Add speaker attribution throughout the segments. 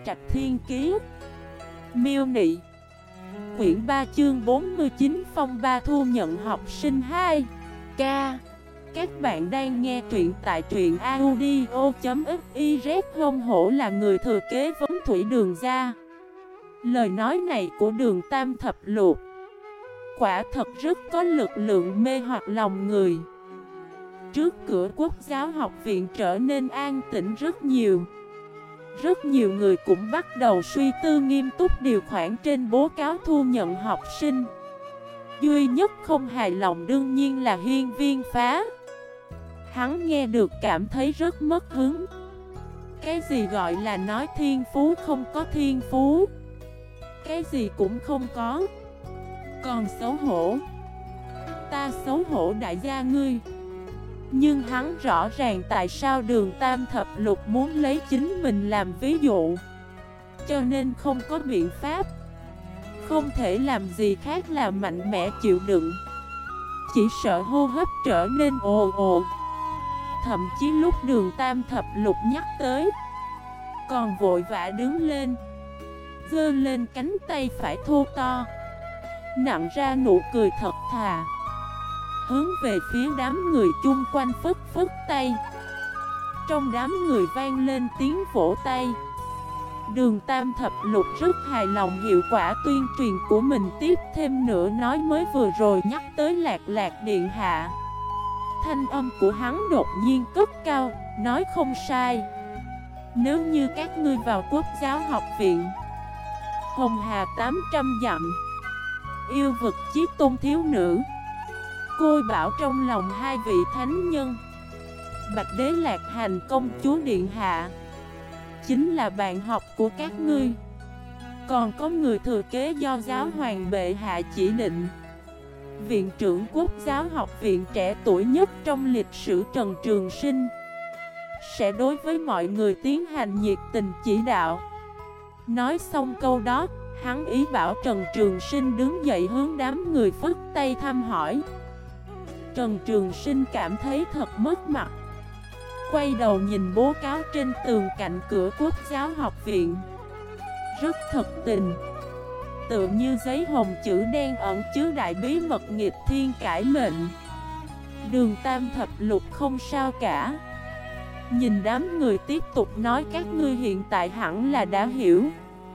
Speaker 1: Trạch Thiên Kiế. Miêu Nị. Quyển 3 chương 49 Phong Ba thu nhận học sinh 2 Ca. Các bạn đang nghe truyện tại truyện audio.xyz. Hông hổ là người thừa kế vấn thủy Đường gia. Lời nói này của Đường Tam Thập Lục quả thật rất có lực lượng mê hoặc lòng người. Trước cửa Quốc giáo học viện trở nên an tĩnh rất nhiều. Rất nhiều người cũng bắt đầu suy tư nghiêm túc điều khoản trên bố cáo thu nhận học sinh. Duy nhất không hài lòng đương nhiên là Hiên Viên Phá. Hắn nghe được cảm thấy rất mất hứng. Cái gì gọi là nói thiên phú không có thiên phú, cái gì cũng không có, còn xấu hổ. Ta xấu hổ đại gia ngươi. Nhưng hắn rõ ràng tại sao Đường Tam Thập Lục muốn lấy chính mình làm ví dụ, cho nên không có biện pháp, không thể làm gì khác là mạnh mẽ chịu đựng. Chỉ sợ hô hấp trở nên ồ ồ. Thậm chí lúc Đường Tam Thập Lục nhắc tới, còn vội vã đứng lên, giơ lên cánh tay phải thô to, nặn ra nụ cười thật thà, hướng về phía đám người chung quanh phất phất tay. Trong đám người vang lên tiếng vỗ tay. Đường Tam Thập Lục rất hài lòng hiệu quả tuyên truyền của mình, tiếp thêm nữa nói mới vừa rồi nhắc tới Lạc Lạc điện hạ. Thanh âm của hắn đột nhiên cất cao, nói không sai. Nếu như các ngươi vào Quốc giáo học viện, Hồng Hà 800 dặm, yêu vực chí tôn thiếu nữ, Côi bảo trong lòng hai vị thánh nhân, Bạch Đế Lạc Hành công chúa điện hạ, chính là bạn học của các ngươi. Còn có người thừa kế do giáo hoàng bệ hạ chỉ định, viện trưởng Quốc giáo học viện trẻ tuổi nhất trong lịch sử Trần Trường Sinh, sẽ đối với mọi người tiến hành nhiệt tình chỉ đạo. Nói xong câu đó, hắn ý bảo Trần Trường Sinh đứng dậy hướng đám người phất tay thăm hỏi. Trần Trường Sinh cảm thấy thật mất mặt, quay đầu nhìn bố cáo trên tường cạnh cửa Quốc giáo học viện. Rất thật tình, tựa như giấy hồng chữ đen ẩn chứa đại bí mật nghịch thiên cải mệnh. Đường Tam Thập Lục không sao cả. Nhìn đám người tiếp tục nói, các ngươi hiện tại hẳn là đã hiểu.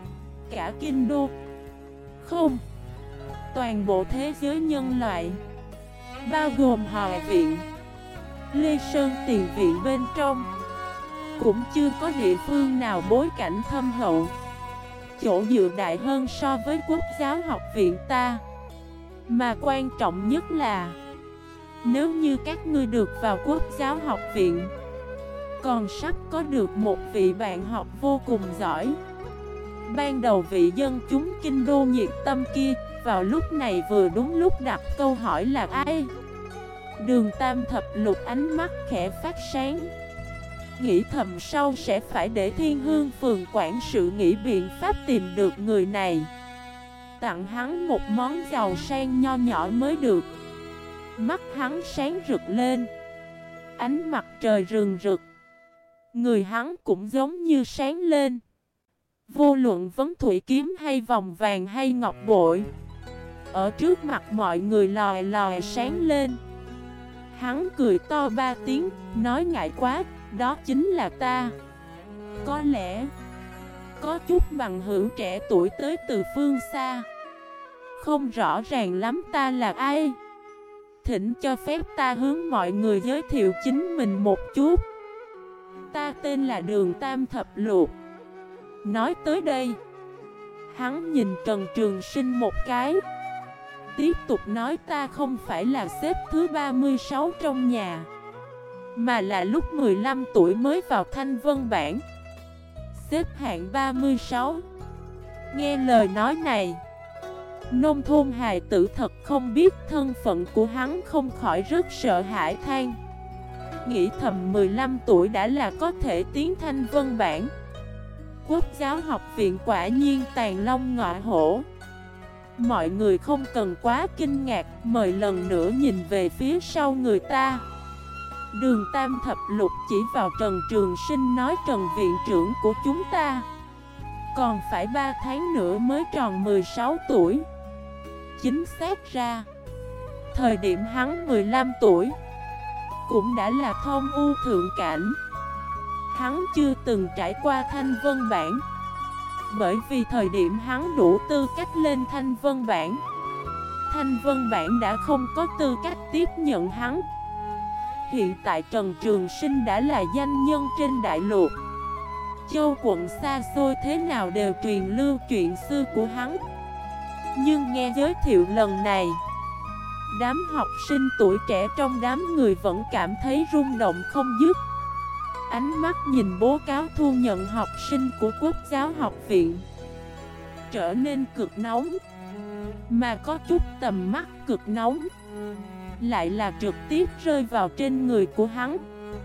Speaker 1: Cả kinh đô, không, toàn bộ thế giới nhân loại, bao gồm Hòa viện, Lê Sơn tiền viện bên trong, cũng chưa có địa phương nào bối cảnh thâm hậu, chỗ dựa đại hơn so với Quốc giáo học viện ta. Mà quan trọng nhất là, nếu như các ngươi được vào Quốc giáo học viện, còn sắp có được một vị bạn học vô cùng giỏi. Ban đầu vị dân chúng kinh đô nhiệt tâm kia, vào lúc này vừa đúng lúc đặt câu hỏi là ai. Đường Tam Thập Lục ánh mắt khẽ phát sáng, nghĩ thầm sau sẽ phải để Thiên Hương phường quản sự nghĩ biện pháp tìm được người này, tặng hắn một món giàu sang nho nhỏ mới được. Mắt hắn sáng rực lên, ánh mặt trời rừng rực, người hắn cũng giống như sáng lên. Vô luận vấn thủy kiếm hay vòng vàng hay ngọc bội, ở trước mặt mọi người lòi lòi sáng lên. Hắn cười to 3 tiếng, nói ngại quá, đó chính là ta. Có lẽ có chút bằng hữu trẻ tuổi tới từ phương xa, không rõ ràng lắm ta là ai. Thỉnh cho phép ta hướng mọi người giới thiệu chính mình một chút. Ta tên là Đường Tam Thập Lục. Nói tới đây, hắn nhìn Trần Trường Sinh một cái, tiếp tục nói, ta không phải là xếp thứ 36 trong nhà, mà là lúc 15 tuổi mới vào Thanh Vân Bảng, xếp hạng 36. Nghe lời nói này, nông thôn hài tử thật không biết thân phận của hắn không khỏi rất sợ hãi than. Nghĩ thầm 15 tuổi đã là có thể tiến Thanh Vân Bảng. Quốc giáo học viện quả nhiên tàn long ngọa hổ. Mọi người không cần quá kinh ngạc, mời lần nữa nhìn về phía sau người ta. Đường Tam Thập Lục chỉ vào Trần Trường Sinh nói, Trần viện trưởng của chúng ta, Còn phải 3 tháng nữa mới tròn 16 tuổi. Chính xác ra, thời điểm hắn 15 tuổi cũng đã là thông u thượng cảnh. Hắn chưa từng trải qua thanh vân bản, bởi vì thời điểm hắn đủ tư cách lên thanh vân bản, thanh vân bản đã không có tư cách tiếp nhận hắn. Hiện tại Trần Trường Sinh đã là danh nhân trên đại lục, châu quận xa xôi thế nào đều truyền lưu chuyện xưa của hắn. Nhưng nghe giới thiệu lần này, đám học sinh tuổi trẻ trong đám người vẫn cảm thấy rung động không dứt. Ánh mắt nhìn bố cáo thu nhận học sinh của Quốc giáo học viện trở nên cực nóng. Mà có chút tầm mắt cực nóng lại là trực tiếp rơi vào trên người của hắn.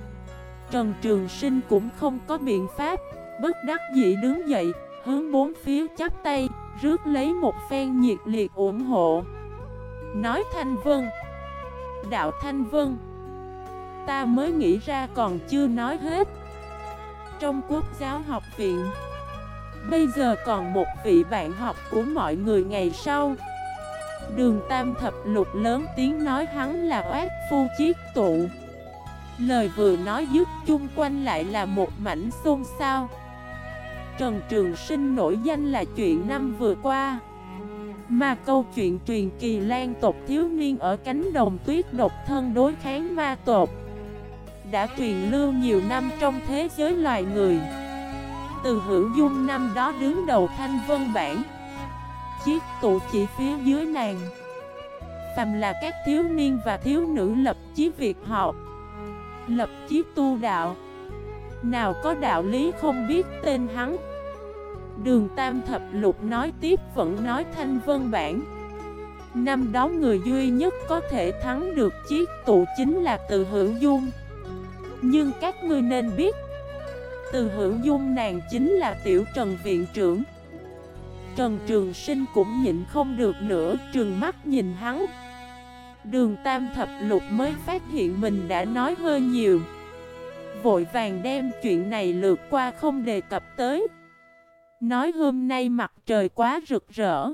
Speaker 1: Trần Trường Sinh cũng không có biện pháp, bất đắc dĩ đứng dậy, hướng bốn phía chắp tay, rước lấy một phen nhiệt liệt ủng hộ. Nói: Thanh Vân, đạo Thanh Vân, ta mới nghĩ ra còn chưa nói hết. Trong Quốc giáo học viện, bây giờ còn một vị bạn học của mọi người ngày sau. Đường Tam Thập Lục lớn tiếng nói hắn là oát phu chiết tụ. Lời vừa nói dứt, chung quanh lại là một mảnh xôn xao. Trần Trường Sinh nổi danh là chuyện năm vừa qua, mà câu chuyện truyền kỳ Lan tộc thiếu niên ở cánh đồng tuyết độc thân đối kháng ma tộc đã truyền lưu nhiều năm trong thế giới loài người. Từ Hữu Dung năm đó đứng đầu thanh vân bản, chiết tụ chỉ phía dưới nàng, phàm là các thiếu niên và thiếu nữ lập chí việc học, lập chí tu đạo, nào có đạo lý không biết tên hắn. Đường Tam Thập Lục nói tiếp vẫn nói thanh vân bản, năm đó người duy nhất có thể thắng được chiết tụ chính là Từ Hữu Dung. Nhưng các ngươi nên biết, Từ Hữu Dung nàng chính là Tiểu Trần viện trưởng. Trần Trường Sinh cũng nhịn không được nữa, trừng mắt nhìn hắn. Đường Tam Thập Lục mới phát hiện mình đã nói hơi nhiều, vội vàng đem chuyện này lược qua không đề cập tới. Nói hôm nay mặt trời quá rực rỡ,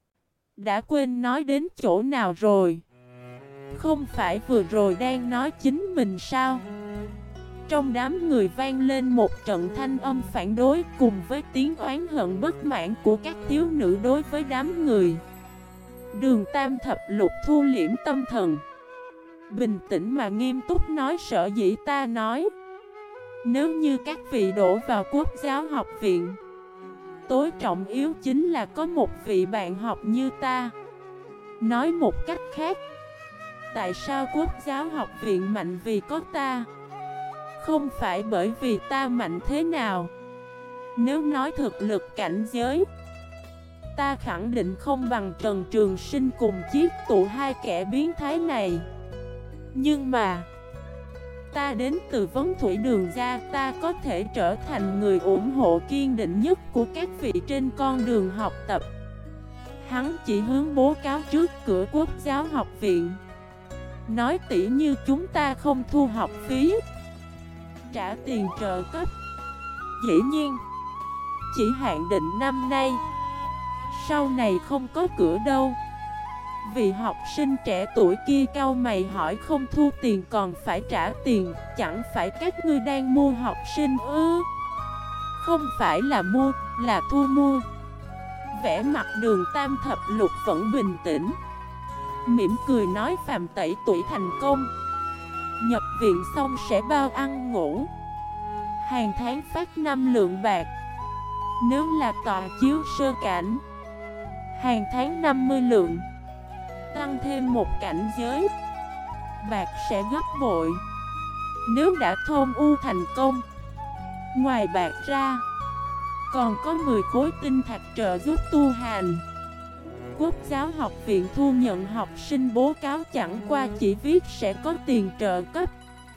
Speaker 1: đã quên nói đến chỗ nào rồi. Không phải vừa rồi đang nói chính mình sao? Trong đám người vang lên một trận thanh âm phản đối, cùng với tiếng oán hận bất mãn của các thiếu nữ đối với đám người. Đường Tam Thập Lục thu liễm tâm thần, bình tĩnh mà nghiêm túc nói: sở dĩ ta nói, nếu như các vị đổ vào Quốc giáo học viện, tối trọng yếu chính là có một vị bạn học như ta. Nói một cách khác, tại sao Quốc giáo học viện mạnh vì có ta? Không phải bởi vì ta mạnh thế nào. Nếu nói thực lực cảnh giới, ta khẳng định không bằng Trần Trường Sinh cùng chiết tụ hai kẻ biến thái này. Nhưng mà ta đến từ Vấn Thủy Đường Gia, ta có thể trở thành người ủng hộ kiên định nhất của các vị trên con đường học tập. Hắn chỉ hướng bố cáo trước cửa Quốc giáo học viện, nói tỉ như chúng ta không thu học phí, trả tiền trợ cấp. Dĩ nhiên, chỉ hạn định năm nay, sau này không có cửa đâu. Vị học sinh trẻ tuổi kia cau mày hỏi: không thu tiền còn phải trả tiền, chẳng phải các ngươi đang mua học sinh ư? Không phải là mua, là thu mua. Vẻ mặt Đường Tam Thập Lục vẫn bình tĩnh, mỉm cười nói: phàm tẩy tuổi thành công, nhập viện xong sẽ bao ăn ngủ, hàng tháng phát 5 lượng bạc. Nếu là tọa chiếu sơ cảnh, hàng tháng 50 lượng. Tăng thêm một cảnh giới, bạc sẽ gấp bội. Nếu đã thôn u thành công, ngoài bạc ra, còn có 10 khối tinh thạch trợ giúp tu hành. Quốc giáo học viện thu nhận học sinh bố cáo chẳng qua chỉ viết sẽ có tiền trợ cấp,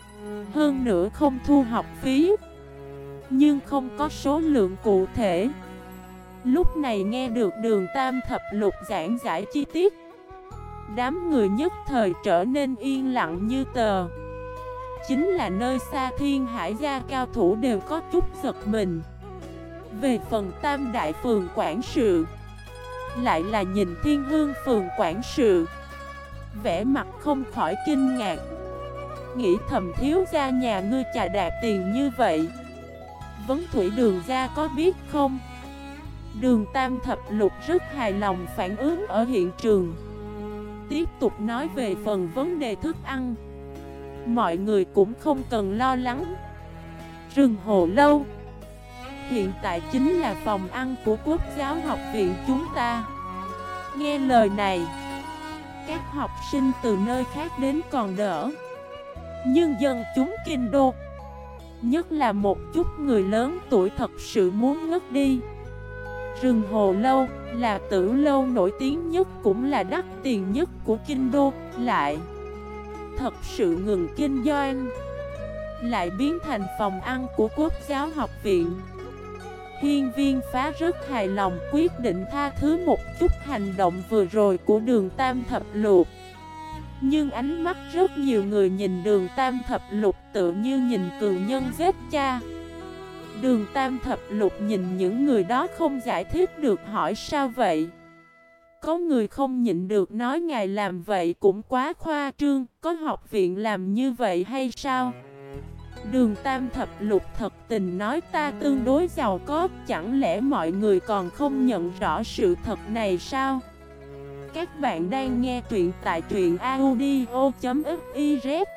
Speaker 1: hơn nữa không thu học phí, nhưng không có số lượng cụ thể. Lúc này nghe được Đường Tam Thập Lục giảng giải chi tiết, đám người nhất thời trở nên yên lặng như tờ. Chính là nơi xa Thiên Hải gia cao thủ đều có chút giật mình. Về phần Tam Đại Phường quản sự, lại là nhìn Thiên Hương Phường quản sự, vẻ mặt không khỏi kinh ngạc, nghĩ thầm thiếu gia nhà ngươi chà đạp tiền như vậy, Vấn Thủy Đường gia có biết không? Đường Tam Thập Lục rất hài lòng phản ứng ở hiện trường. Tiếp tục nói về phần vấn đề thức ăn, mọi người cũng không cần lo lắng. Rừng Hồ Lâu hiện tại chính là phòng ăn của Quốc giáo học viện chúng ta. Nghe lời này, các học sinh từ nơi khác đến còn đỡ, nhưng dân chúng kinh đô, nhất là một chút người lớn tuổi thật sự muốn ngất đi. Rừng Hồ Lâu là tử lâu nổi tiếng nhất cũng là đắt tiền nhất của kinh đô, lại thật sự ngừng kinh doanh, lại biến thành phòng ăn của Quốc giáo học viện. Hiên Viên Phá rất hài lòng, quyết định tha thứ một chút hành động vừa rồi của Đường Tam Thập Lục. Nhưng ánh mắt rất nhiều người nhìn Đường Tam Thập Lục tự như nhìn cường nhân giết cha. Đường Tam Thập Lục nhìn những người đó không giải thích được, hỏi sao vậy? Có người không nhịn được nói ngài làm vậy cũng quá khoa trương, có học viện làm như vậy hay sao? Đường Tam Thập Lục thật tình nói, ta tương đối giàu có, chẳng lẽ mọi người còn không nhận rõ sự thật này sao? Các bạn đang nghe truyện tại truyện audio.fif